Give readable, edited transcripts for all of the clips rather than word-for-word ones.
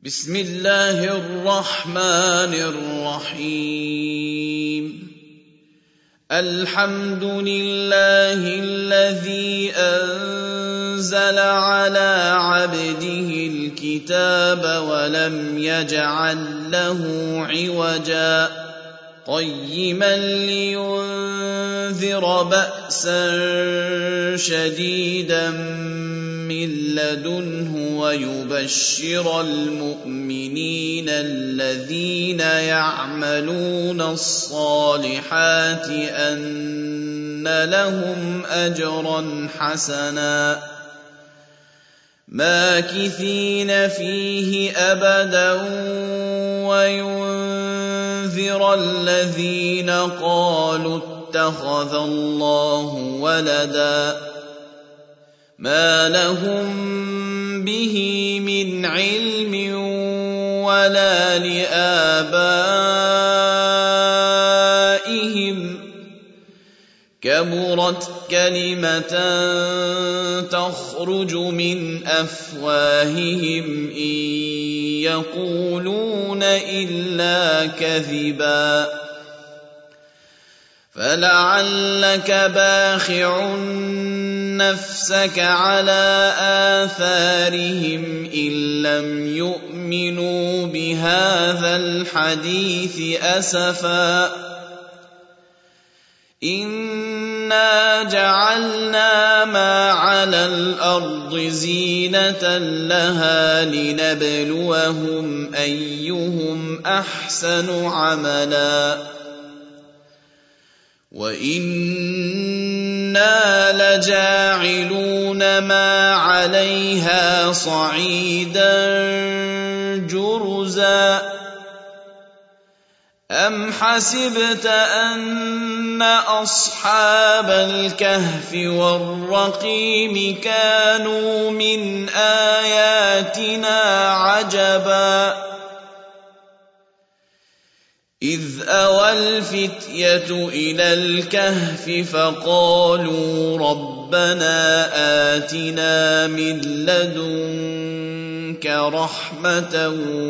بسم الله الرحمن الرحيم الحمد لله الذي أنزل على عبده الكتاب ولم يجعل له عوجا قيما لينذر بأسا شديدا من لدنه ويبشر المؤمنين الذين يعملون الصالحات أن لهم أجرا حسنا ماكثين فيه أبدا وينذر الذين قالوا اتخذ الله ولدا ما لهم به من علم ولا لآبائهم كبرت كلمة تخرج من أفواههم إن يقولون إلا كذبا فلعلك باخع نفسك على آثارهم إن لم يؤمنوا بهذا الحديث أسفا إنا جعلنا ما على الأرض زينة لها لنبلوهم أيهم أحسن عملا وإنا لجاعلون ما عليها صعيدا جرزا أم حسبت أن أصحاب الكهف والرقيم كانوا من آياتنا عجبا إذ أوى الفتية إلى الكهف فقالوا ربنا آتنا من لدنك رحمة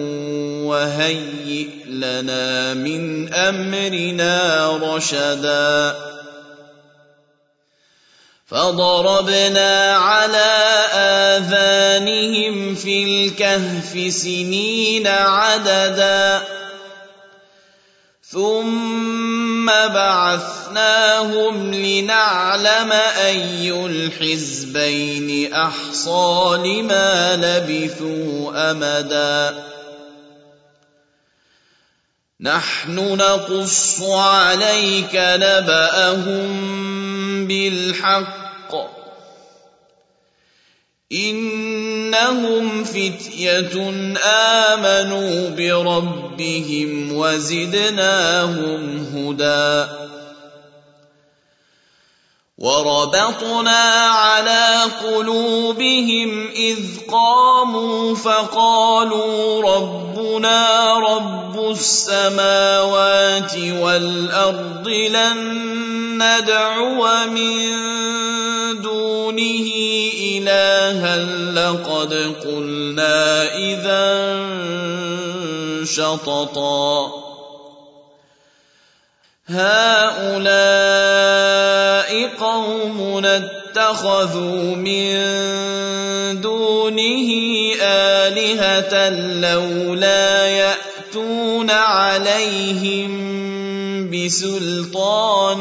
وهيئ لنا من أمرنا رشدا فضربنا على آذانهم في الكهف سنين عددا ثم بعثناهم لنعلم أي الحزبين أحصى لما لبثوا أمدا نحن نقص عليك نبأهم بالحق إنهم فتية آمنوا بربهم وزدناهم هدى وربطنا على قلوبهم إذ قاموا فقالوا ربنا رب السماوات والأرض لن ندعو من دونه إلها لقد قلنا إذا شططا هؤلاء قومنا اتخذوا من دونه آلهة لولا يأتون عليهم بسلطان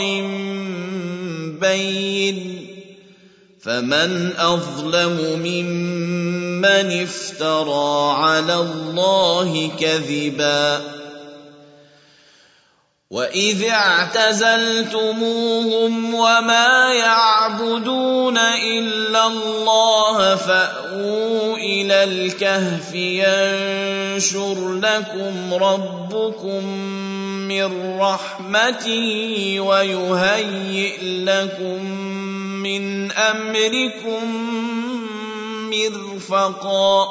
بين فمن أظلم ممن افترى على الله كذبا وإذ اعتزلتموهم وما يعبدون إلا الله فأووا إلى الكهف ينشر لكم ربكم من رحمته ويهيئ لكم من أمركم مرفقا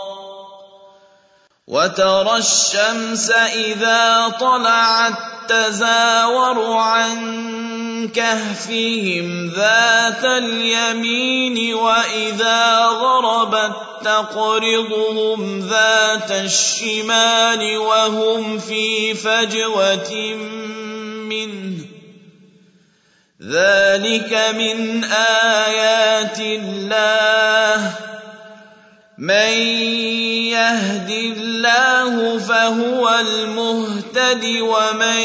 وترى الشمس إذا طلعت تزاور عن كهفهم ذات اليمين وإذا غربت تقرضهم ذات الشمال وهم في فجوة منه ذلك من آيات الله من يهد الله فهو المهتد ومن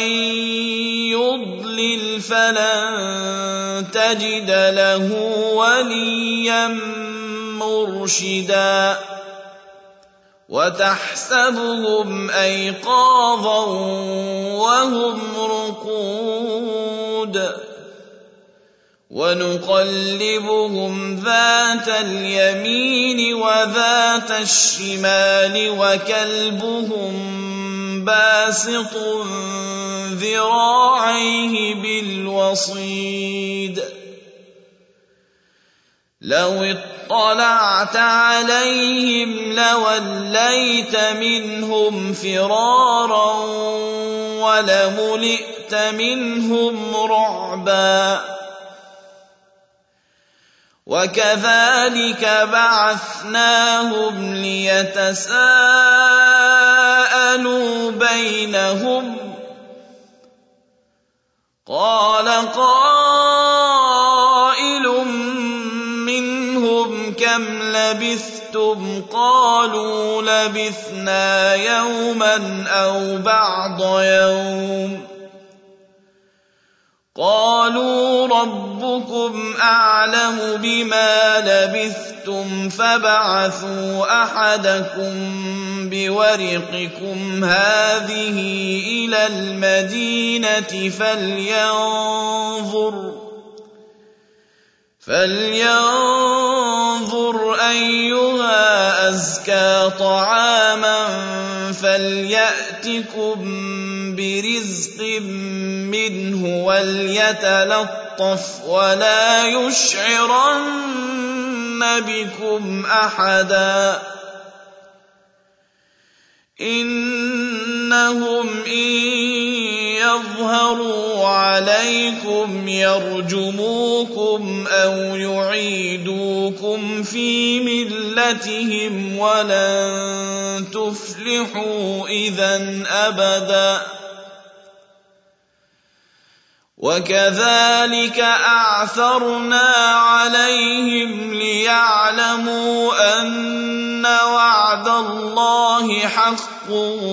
يضلل فلن تجد له وليا مرشدا وتحسبهم أيقاظا وهم رقود ونقلبهم ذات اليمين وذات الشمال وكلبهم باسط ذراعيه بالوصيد لو اطلعت عليهم لوليت منهم فرارا ولملئت منهم رعبا وكذلك بعثناهم ليتساءلوا بينهم قال قائل منهم كم لبثتم قالوا لبثنا يوما أو بعض يوم قالوا ربكم أعلم بما لبثتم فابعثوا أحدكم بورقكم هذه إلى المدينة فلينظر أيها أزكى طعاما فليأتكم برزق منه وليتلطف ولا يشعرن بكم أحدا إنهم إن يظهروا عليكم يرجموكم أو يعيدوكم في ملتهم ولن تفلحوا إذا أبدا وكذلك أعثرنا عليهم ليعلموا أن وعد الله حق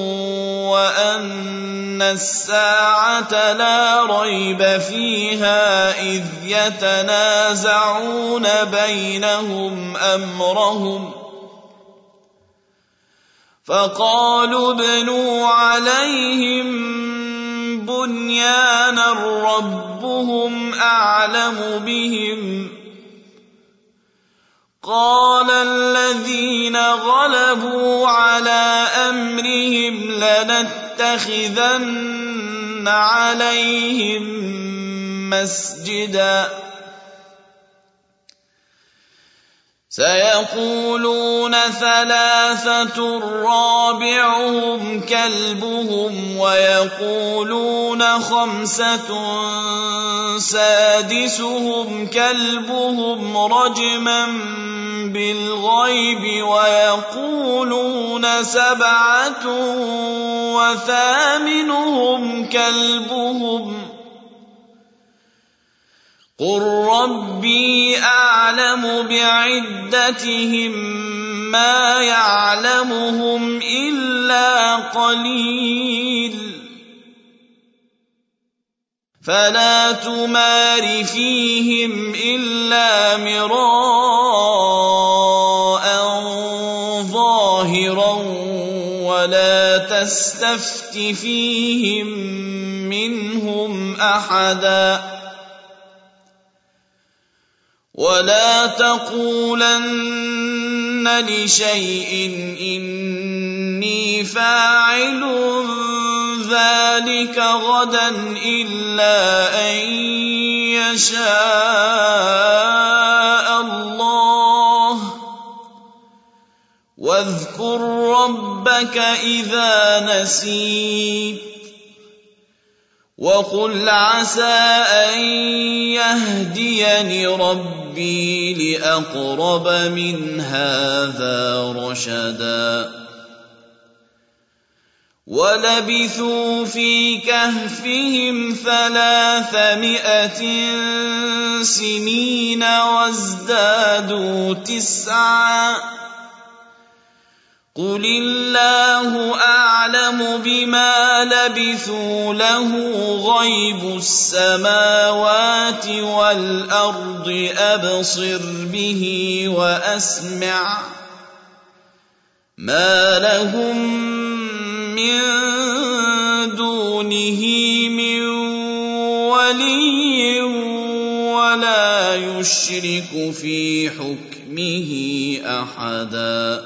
وأن الساعة لا ريب فيها إذ يتنازعون بينهم أمرهم فقالوا ابنوا عليهم بنيانا ربهم أعلم بهم قال الذين غلبوا على أمرهم لنتخذن عليهم مسجدا سيقولون ثلاثة رابعهم كلبهم ويقولون خمسة سادسهم كلبهم رجما بالغيب ويقولون سبعة وثامنهم كلبهم قل ربي أعلم بعدتهم ما يعلمهم إلا قليل فلا تمار فيهم إلا مراء ظاهرا ولا تستفت فيهم منهم أحدا ولا تقولن لشيء إني فاعل ذلك غدا إلا أن يشاء الله واذكر ربك إذا نسيت وقل عسى أن يهديني ربي لأقرب من هذا رشدا ولبثوا في كهفهم 300 سنين وازدادوا 9 قل الله أعلم بما لبثوا له غيب السماوات والأرض أبصر به وأسمع ما لهم من دونه من ولي ولا يشرك في حكمه أحدا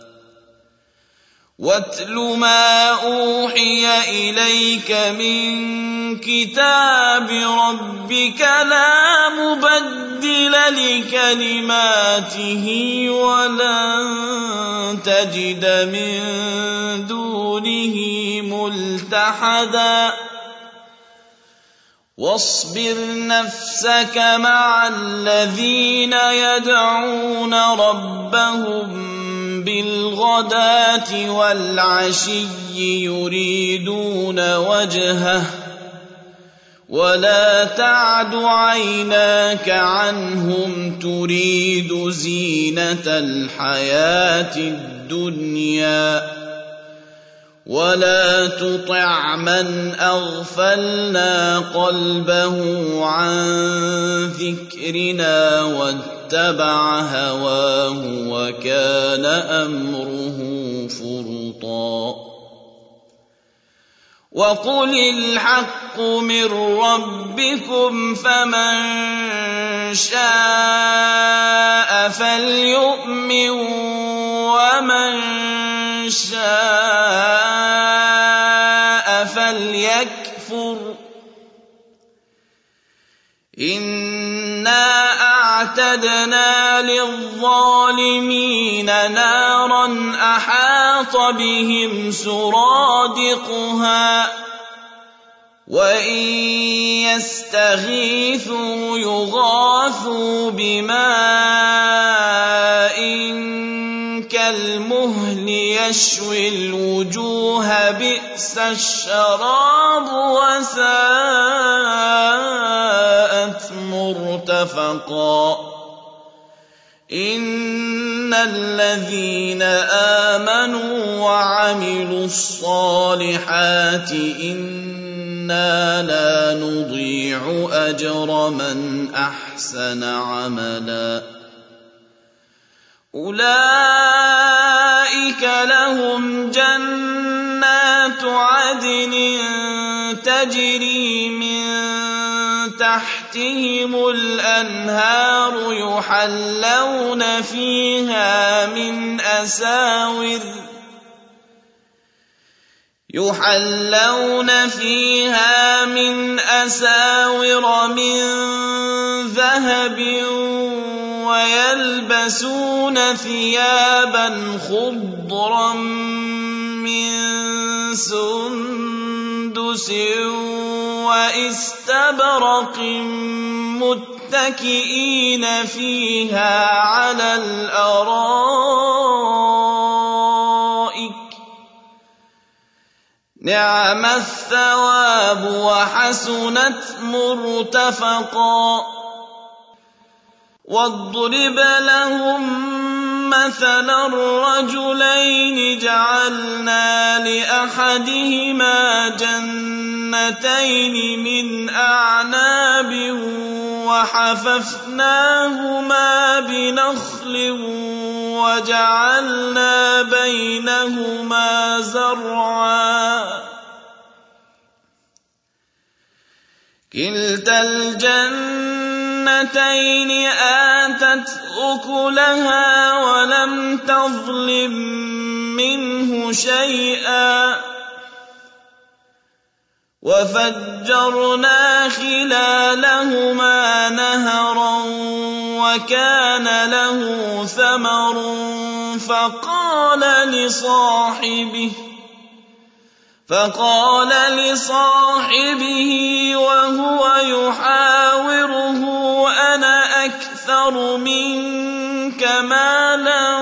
واتل ما أوحي إليك من كتاب ربك لا مبدل لكلماته ولن تجد من دونه ملتحدا واصبر نفسك مع الذين يدعون ربهم بالغداة والعشي يريدون وجهه ولا تعد عيناك عنهم تريد زينة الحياة الدنيا ولا تطع من أغفلنا قلبه عن ذكرنا واتبع هواه وكان أمره فرطا وقل الحق من ربكم فمن شاء فليؤمن ومن شاء فليكفر إنا أعتدنا للظالمين نارا أحاط بهم سرادقها وإن يستغيثوا يغاثوا بماء كالمهل يشوي الوجوه بئس الشراب وساءت مرتفقا إن الذين آمنوا وعملوا الصالحات إنا لا نضيع أجر من أحسن عملا أولئك لهم جنات عدن تجري من تحتهم الأنهار يحلون فيها من أساور من ذهب ويلبسون ثيابا خضرا من سندس واستبرق متكئين فيها على الأرائك نعم الثواب وحسنت مرتفقا واضرب لهم مثلا الرجلين جعلنا لأحدهما جنتين من أعناب وحففناهما بنخل وجعلنا بينهما زرعا كلتا الجنتين آتت أكلها ولم تظلم منه شيئا وفجرنا خلالهما نهرا وكان له فقال لصاحبه وهو يحاوره أنا أكثر منك مالا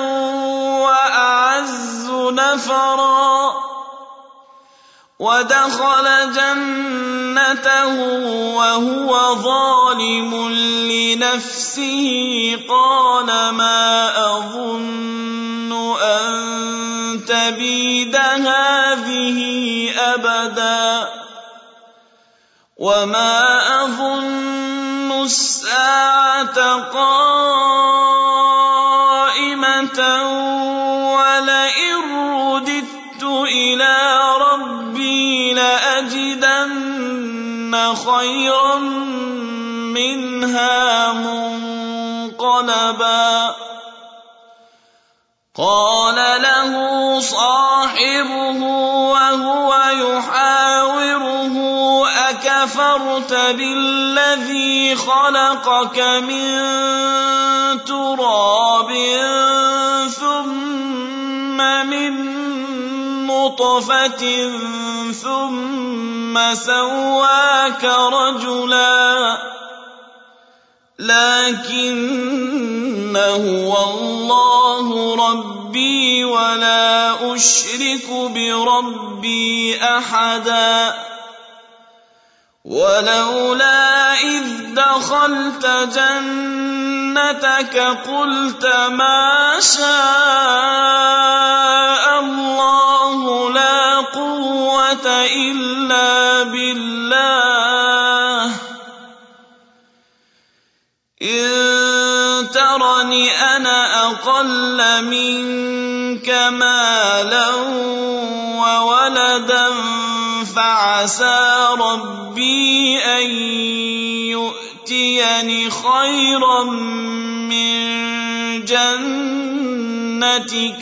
وأعز نفرا ودخل جنته وهو ظالم لنفسه قال ما أظن أن تبيد هذه أبدا وما أظن الساعة قائمة ولئن رددت إلى ربي لأجدن خيرا منها منقلبا قال له صاحبه وهو يحاوره أكفرت بالذي خلقك من تراب ثم من نطفة ثم سواك رجلا لكن هو الله ربي ولا أشرك بربي أحدا ولولا إذ دخلت جنتك قلت ما شاء الله لا قوة إلا بالله إن ترني أنا أقل منك مالا وولدا فعسى ربي أن يؤتيني خيرا من جنتك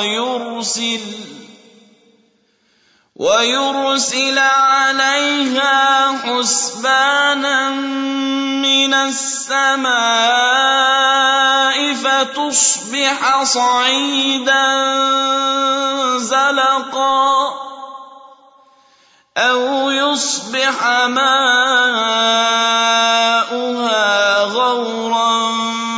ويرسل عليها حسبانا من السماء فتصبح صعيدا زلقا أو يصبح ماؤها غورا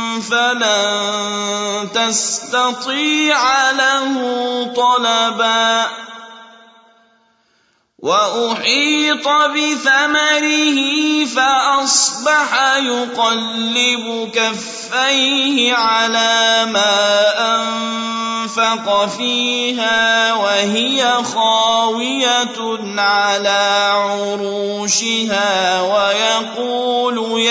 فلن تستطيع له طلبا وأحيط بثمره فأصبح يقلب كفيه على ما أنفق فيها وهي خاوية على عروشها ويقول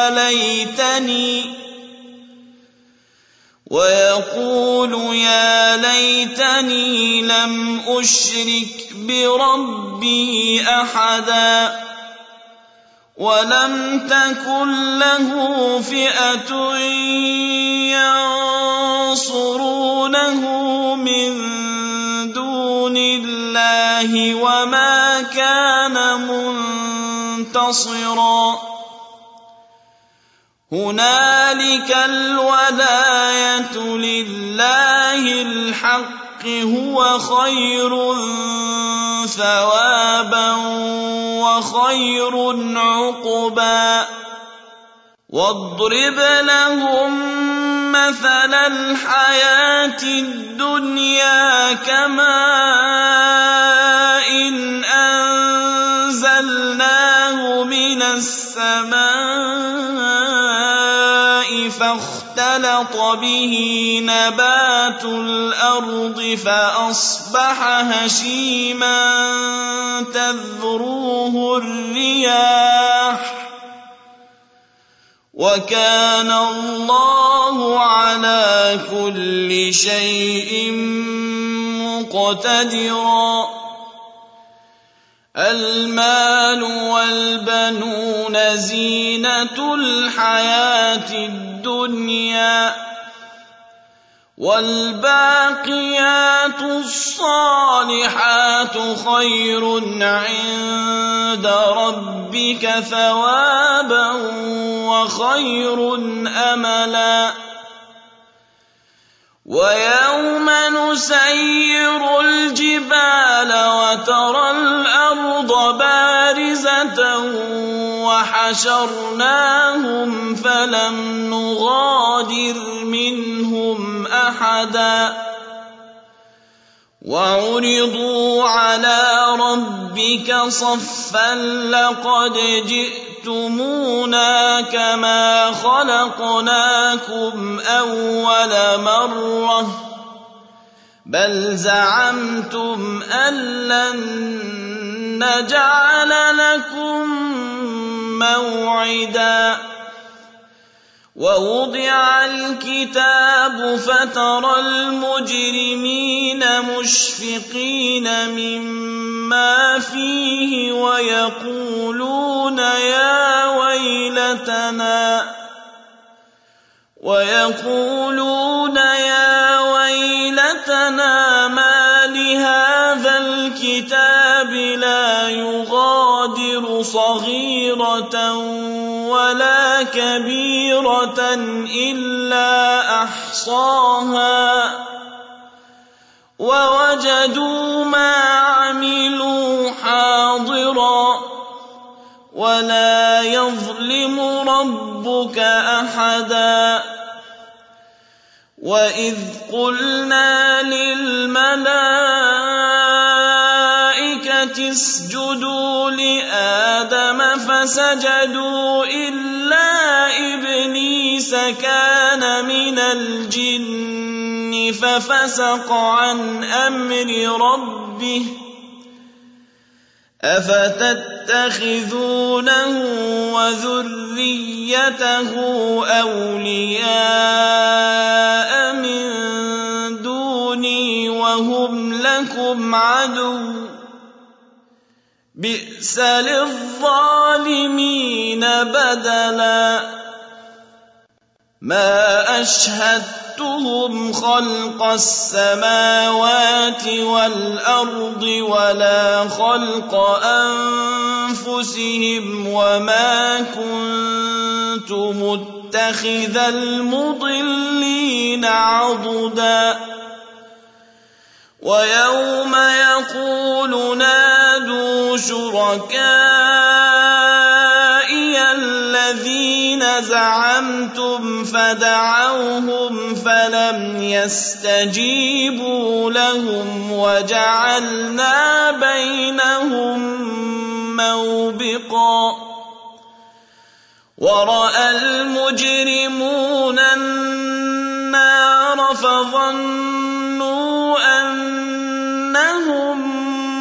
يا ليتني لم أشرك بربي أحدا ولم تكن له فئة ينصرونه من دون الله وما كان منتصرا هنالك الولاية لله الحق هو خير ثوابا وخير عقبا واضرب لهم مثل الحياة الدنيا كماء إن أنزلناه من السماء فاختلط به نبات الأرض فأصبح هشيما تذروه الرياح وكان الله على كل شيء مقتدرا المال والبنون زينة الحياة الدنيا والباقيات الصالحات خير عند ربك ثوابا وخير أملا ويوم نسير الجبال وترى حشرناهم فلم نغادر منهم أحدا وعرضوا على ربك صفا لقد جئتمونا كما خلقناكم أول مرة بل زعمتم أن لن نجعل لكم موعدا ووضع الكتاب فترى المجرمين مشفقين مما فيه ويقولون يا ويلتنا ما لهذا الكتاب لا يغادر صغيرة ولا كبيرة إلا أحصاها ووجدوا ما عملوا حاضرا ولا يظلم ربك أحدا وإذ قلنا للملائكة اسجدوا لآدم فسجدوا إلا إبليس كان من الجن ففسق عن أمر ربه أفتتخذونه وذريته أولياء من دوني وهم لكم عدو بئس للظالمين بدلا ما أشهدتهم خلق السماوات والأرض ولا خلق أنفسهم وما كنت متخذ المضلين عضدا ويوم يقول نادوا شركائي الذين زعمتم فدعوهم فلم يستجيبوا لهم وجعلنا بينهم موبقا ورأى المجرمون النار فظنوا أنهم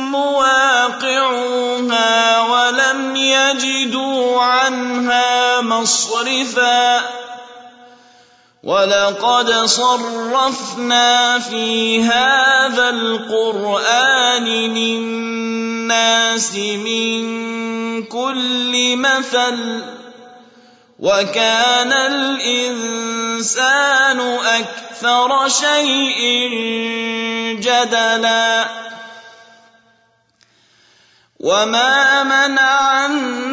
مواقعوها ولم يجدوا عنها مصرفا ولقد صرفنا في هذا القرآن للناس من كل مثل وكان الإنسان أكثر شيء جدلا وما منع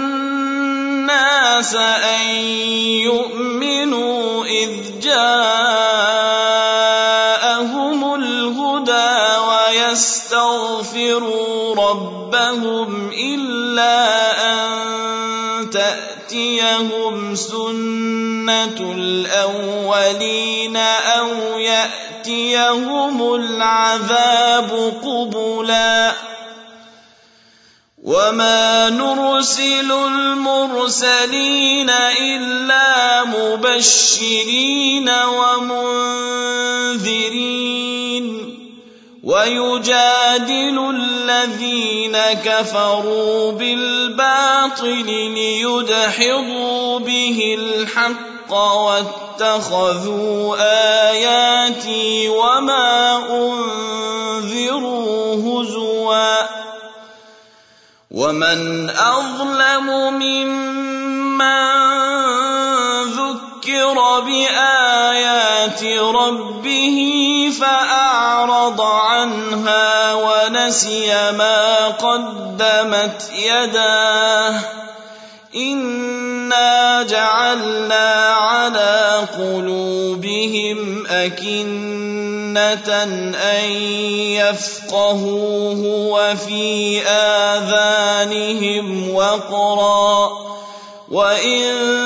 الناس أن يؤمنوا إذ جاءهم الهدى ويستغفروا ربهم إلا أن تأتيهم سنة الأولين أو يأتيهم العذاب قبلا وما نرسل المرسلين إلا مبشرين ومنذرين ويجادل الذين كفروا بالباطل ليدحضوا به الحق واتخذوا آياتي وما أنذروا هزوا ومن أظلم ممن ذكر بآيات ربه فأعرض عنها ونسي ما قدمت يداه إنا جعلنا على قلوبهم أكنة أن يفقهوه وفي آذانهم وقرا وإن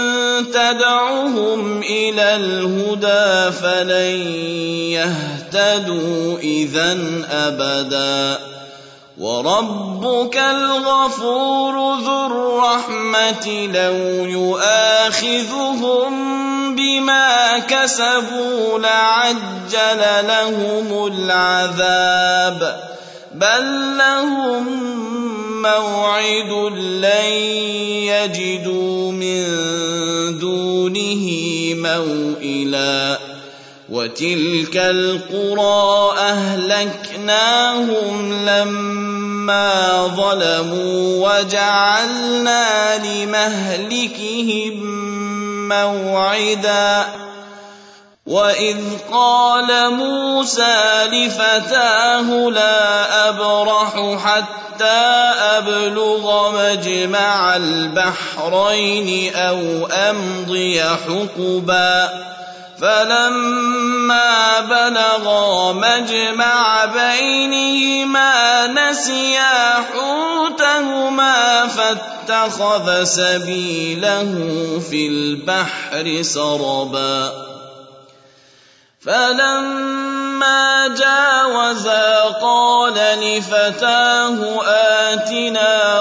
تدعهم إلى الهدى فلن يهتدوا إذا أبدا وربك الغفور ذو الرحمة لو يؤاخذهم بما كسبوا لعجل لهم العذاب بل لهم موعد لن يجدوا من دونه موئلا وتلك القرى أهلكناهم لما ظلموا وجعلنا لمهلكهم موعدا وإذ قال موسى لفتاه لا أبرح حتى أبلغ مجمع البحرين أو أمضي حقبا فلما بلغا مجمع بينهما نسيا حوتهما فاتخذ سبيله في البحر سربا فلما جاوزا قال لفتاه آتنا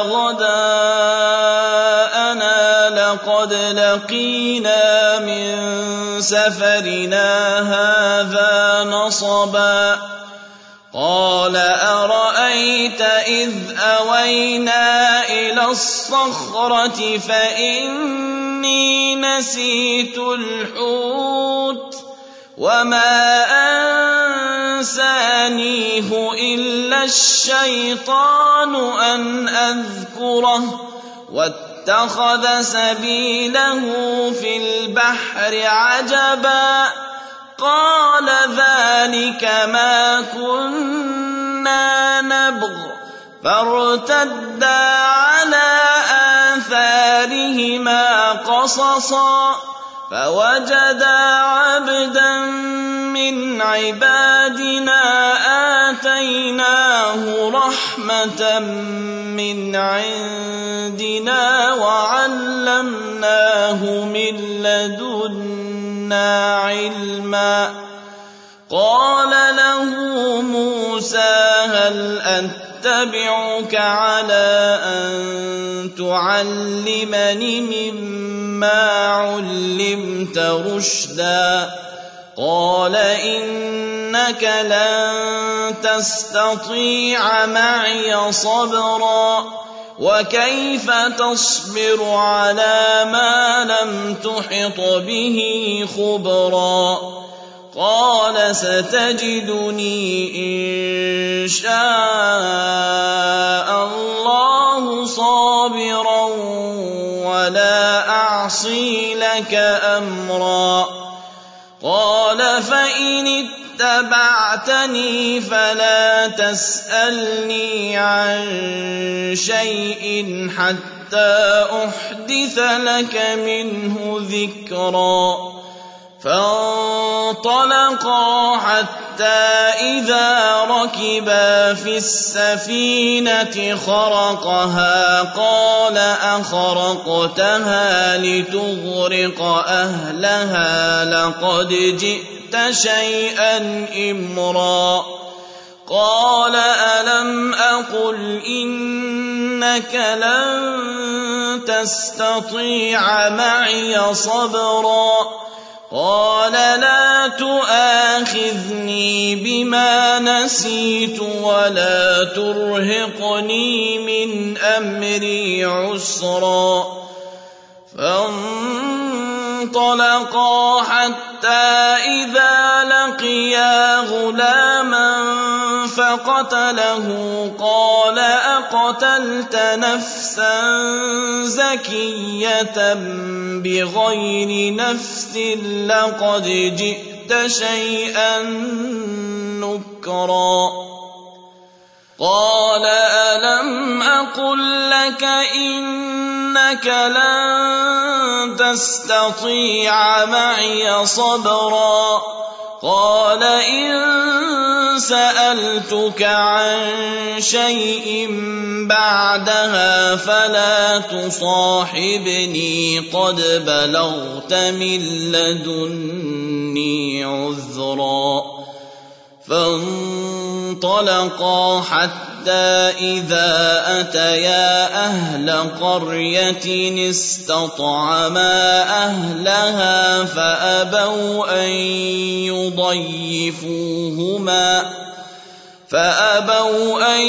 غداءنا لقد لقينا من سفرنا هذا نصبا قال أرأيت إذ أوينا إلى الصخرة فإني نسيت الحوت وما أنسانيه إلا الشيطان أن أذكره واتخذ سبيله في البحر عجبا قال ذلك ما كنا نبغ فارتدا على آثارهما قصصا فوجدا عبدا من عبادنا آتيناه رحمة من عندنا وعلمناه من لدنا علما قال له موسى هل أتبعك على أن تعلمني مما علمت رشدا قال إنك لن تستطيع معي صبرا وكيف تصبر على ما لم تحط به خبرا قال ستجدني إن شاء الله صابرا ولا أعصي لك أمرا قال فإن اتبعتني فلا تسألني عن شيء حتى أحدث لك منه ذكرا فانطلقا حتى إذا ركبا في السفينة خرقها قال أخرقتها لتغرق أهلها لقد جئت شيئا إمرا قال ألم أقل إنك لن تستطيع معي صبرا قال لا تؤاخذني بما نسيت ولا ترهقني من أمري عسرا فانطلقا حتى إذا لقيا غلاما فقتله قال أقتلت نفسا زكية بغير نفس لقد جئت شيئا نكرا قال ألم أقل لك إنك لن تستطيع معي صبرا قال إن سألتك عن شيء بعدها فلا تصاحبني قد بلغت من لدني عذرا فانطلقا حتى إذا أتيا أهل قرية استطعما أهلها فأبوا أن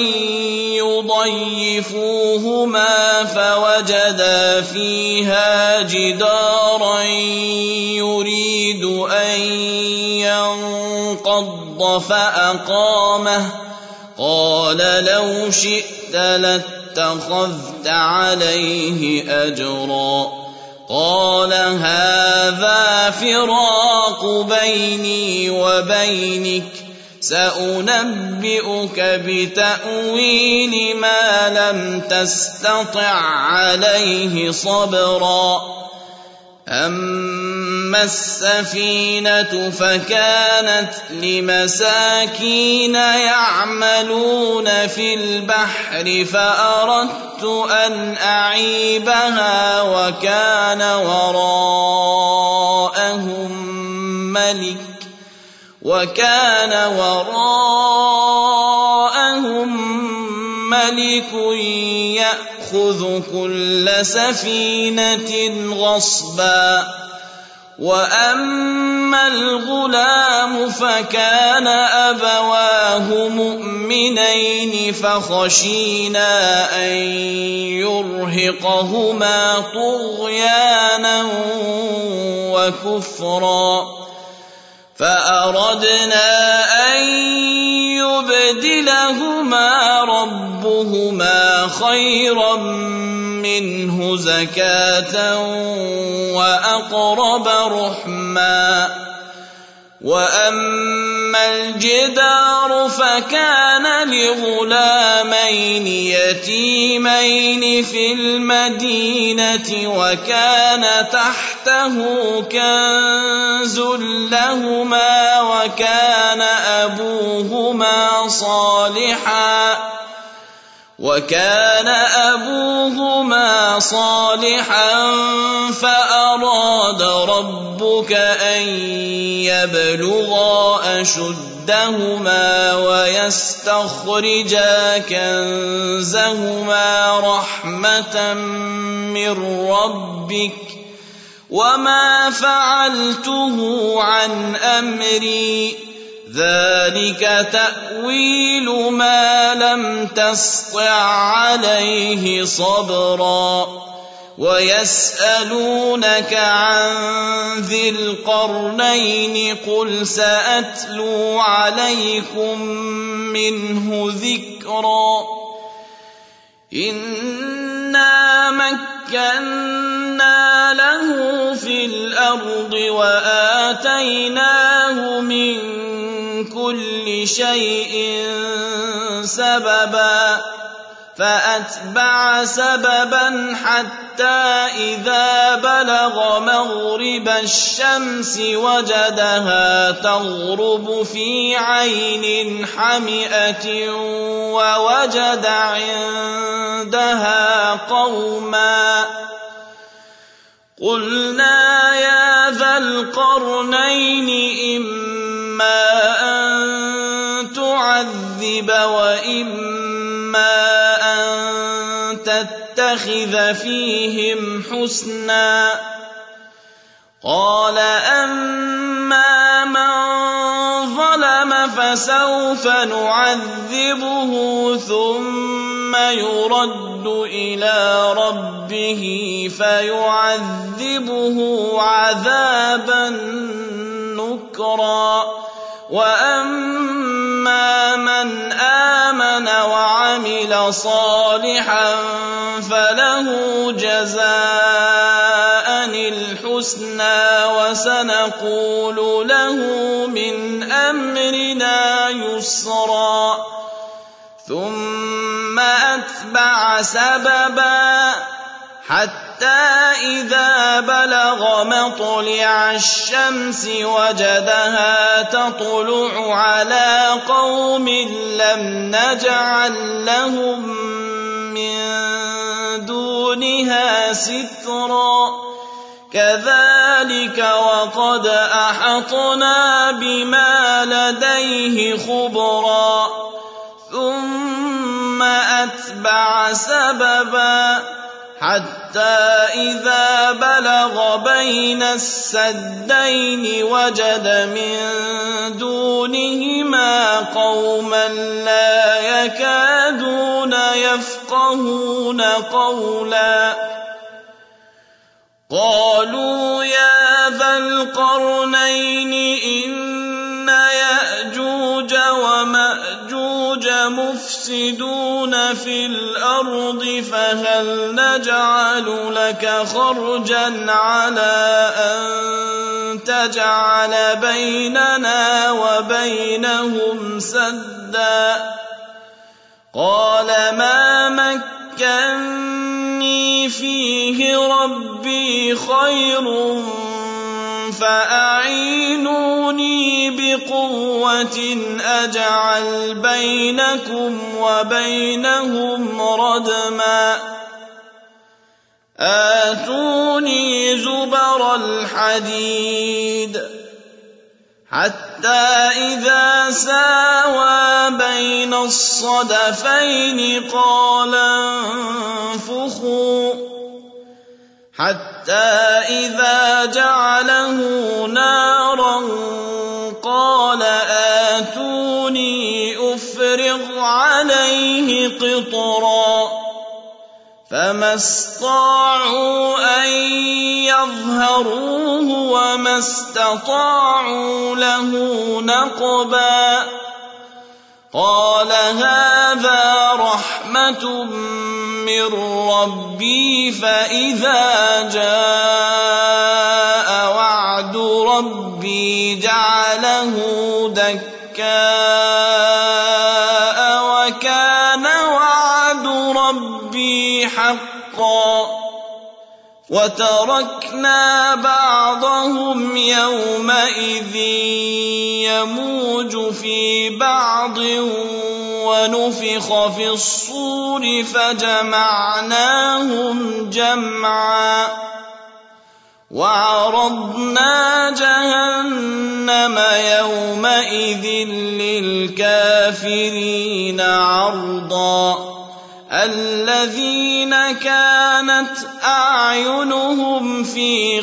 يضيفوهما فوجدا فيها جدارا يريد أن ينقض فأقامه قال لو شئت لاتخذت عليه أجرا قال هذا فراق بيني وبينك سأنبئك بتأويل ما لم تستطع عليه صبرا أما السفينة فكانت لمساكين يعملون في البحر فأردت أن أعيبها وكان وراءهم ملك يأخذ كل سفينة غصبا وأما الغلام فكان أبواه مؤمنين فخشينا أن يرهقهما طغيانا وكفرا فأردنا أن يبدلهما ربهما خيرا منه زكاة وأقرب رحما وأما الجدار فكان لغلامين يتيمين في المدينة وكان تحته كنز لهما وكان أبوهما صالحا فأراد ربك أن يبلغا أشدهما ويستخرجا كنزهما رحمة من ربك وما فعلته عن أمري ذلك تأويل ما لم تسطع عليه صبرا ويسألونك عن ذي القرنين قل سأتلو عليكم منه ذكرا إنا مكنا له في الأرض وآتيناه من كل شيء سببا فأتبع سببا حتى إذا بلغ مغرب الشمس وجدها تغرب في عين حمئة ووجد عندها قوما قلنا يا ذا القرنين إما أن تعذب وإما أن تتخذ فيهم حسنا قال أما من ظلم فسوف نعذبه ثم يرد إلى ربه فيعذبه عذابا نكرا وأما من آمن وعمل صالحا فله جزاء الحسنى وسنقول له من أمرنا يسرا ثم أتبع سببا حتى إذا بلغ مطلع الشمس وجدها تطلع على قوم لم نجعل لهم من دونها سترا كذلك وقد أحطنا بما لديه خبرا ثم أتبع سببا حتى إذا بلغ بين السدين وجد من دونهما قوما لا يكادون يفقهون قولا قالوا يا ذا القرنين إن يأجوج ومأجوج مفسدون في الأرض فهل نجعل لك خرجا على أن تجعل بيننا وبينهم سدا قال ما مكني فيه ربي خير فأعينوني بقوة أجعل بينكم وبينهم ردما آتوني زبر الحديد حتى إذا ساوى بين الصدفين قال انفخوا حتى إذا جعله نارا قال آتوني أفرغ عليه قطرا فما استطاعوا أن يظهروه وما استطاعوا له نقبا قال هذا رحمة من ربي فإذا جاء وعد ربي جعله دكاء وكان وعد ربي حقا وتركنا بعضهم يومئذ يموج في بعض ونفخ في الصور فجمعناهم جمعا وعرضنا جهنم يومئذ للكافرين عرضا الذين كانت أعينهم في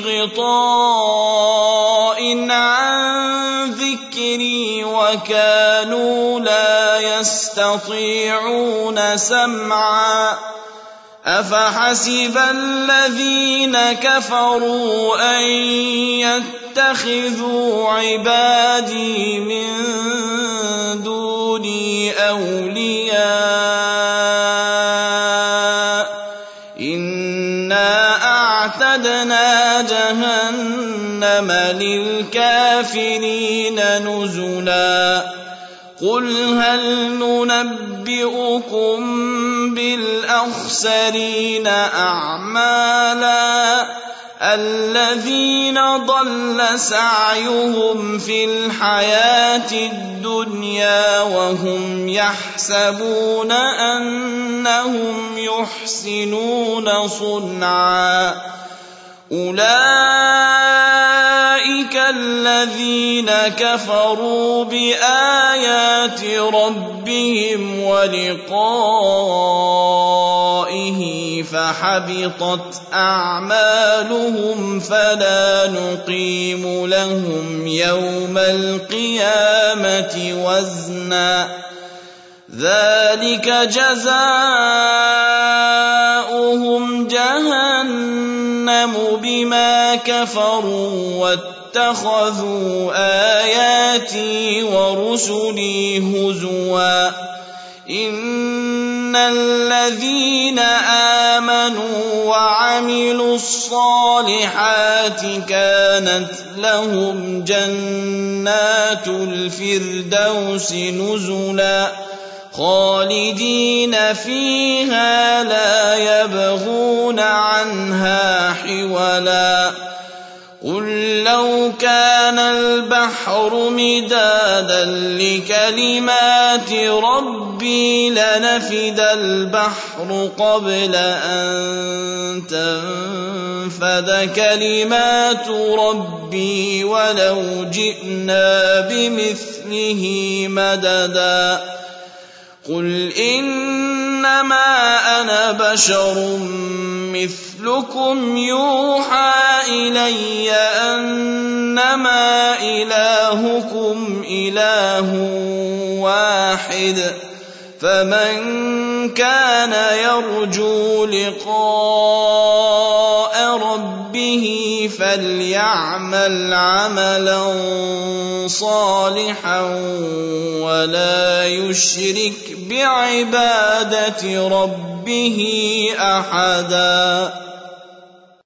غطاء عن ذكري وكانوا لا يستطيعون سمعا أفحسب الذين كفروا أن يتخذوا عبادي من دوني أولياء إنا أعتدنا جهنم للكافرين نزلا قل هل ننبئكم بالأخسرين أعمالا الذين ضل سعيهم في الحياة الدنيا وهم يحسبون أنهم يحسنون صنعا أولئك الذين كفروا بآيات ربهم ولقائه فحبطت أعمالهم فلا نقيم لهم يوم القيامة وزنا ذلك جزاؤهم جهنم بما كفروا واتخذوا آياتي ورسلي هزوا إن الذين آمنوا وعملوا الصالحات كانت لهم جنات الفردوس نزلا خالدين فيها لا يبغون عنها حولا قل لو كان البحر مدادا لكلمات ربي لنفد البحر قبل أن تنفد كلمات ربي ولو جئنا بمثله مددا قل إنما أنا بشر مثلكم يوحى إلي أنما إلهكم إله واحد فمن كان يرجو لقاء ربه فليعمل عملا صالحا ولا يشرك بعبادة ربه أحدا